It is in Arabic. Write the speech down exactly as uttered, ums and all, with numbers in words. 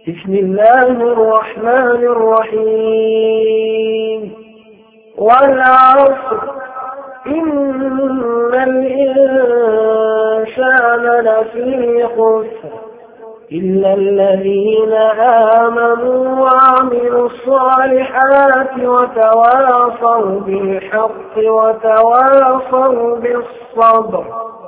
بسم الله الرحمن الرحيم والعصر إن الإنسان لفي خسر إلا الذين آمنوا وعملوا الصالحات وتواصوا بالحق وتواصوا بالصبر.